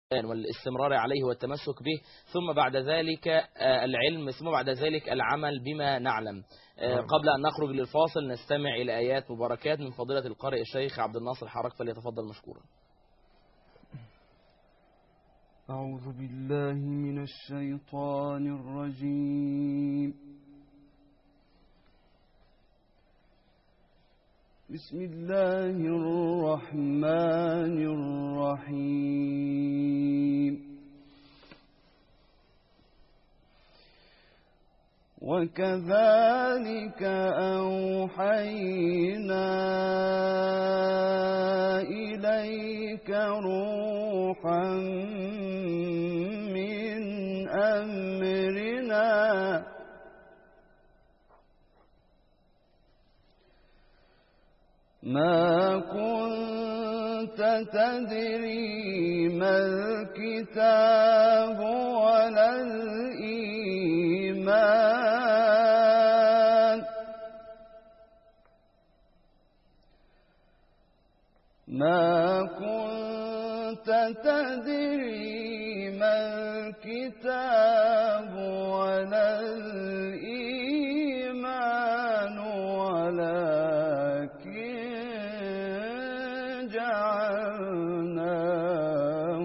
والاستمرار عليه والتمسك به، ثم بعد ذلك العلم، ثم بعد ذلك العمل بما نعلم. قبل أن نخرج للفاصل نستمع إلى آيات مباركات من فضيلة القارئ الشيخ عبد الناصر حرك، فليتفضل مشكورا. أعوذ بالله من الشيطان الرجيم. بسم الله الرحمن الرحيم. وكذلك أوحينا إليك روحا من أمرنا ما كنت تدري ما الكتاب ولا الإيمان ما كنت تدري ما الكتاب ولا الإيمان ولكن جعلناه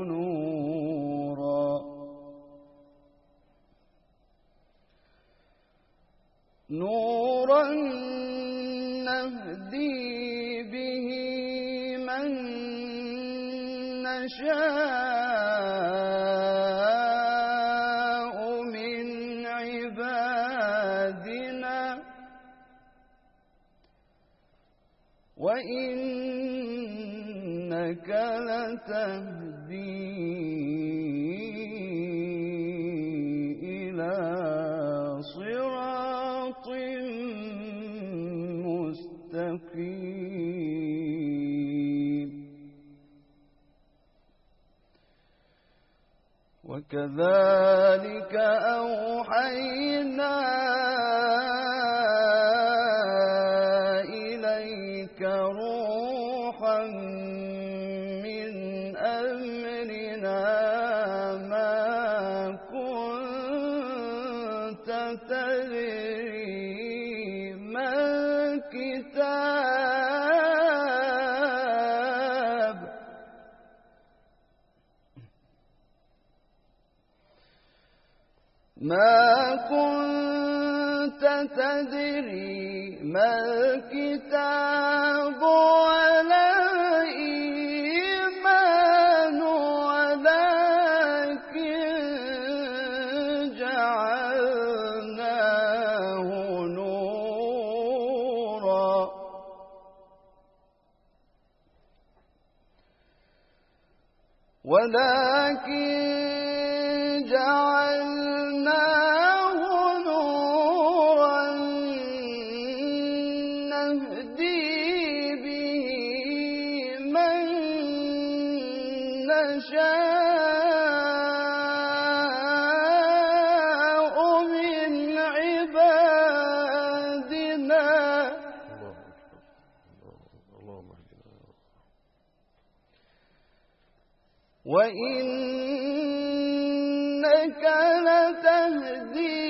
نورا نهدي به من نشاء من عبادنا وإنك لتهدي إلى صراط مستقيم. وكذلك أوحينا إليك روحا من أمرنا ما كنت تدري ما الكتاب ما كنت تدري ما الكتاب ولا الإيمان ولكن جعلناه نورا نهدي به من نشاء من عبادنا وإنك لتهدي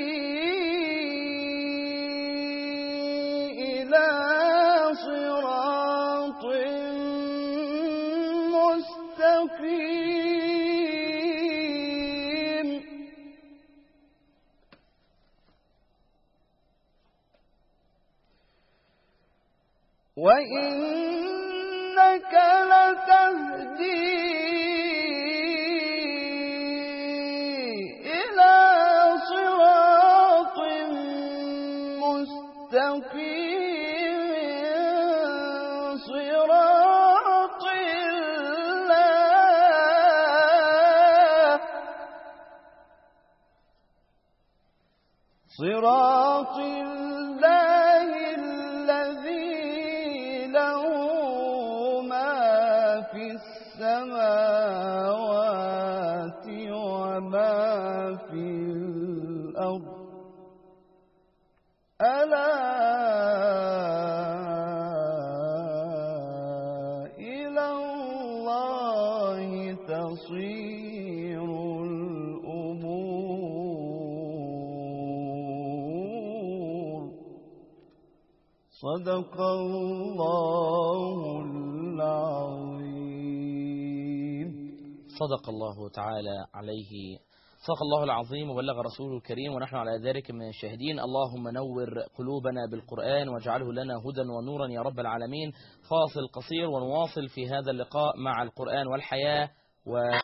إلى صراط مستقيم. وإنك لتهدي إلى صراط مستقيم صراط الله الذي له ما في السماوات وما في الأرض ألا إلى الله تصير تدبير الأمور. صدق الله العظيم. صدق الله تعالى عليه، صدق الله العظيم وبلغ رسوله الكريم، ونحن على ذلك من الشاهدين. اللهم نور قلوبنا بالقرآن واجعله لنا هدى ونورا يا رب العالمين. فاصل قصير ونواصل في هذا اللقاء مع القرآن والحياة.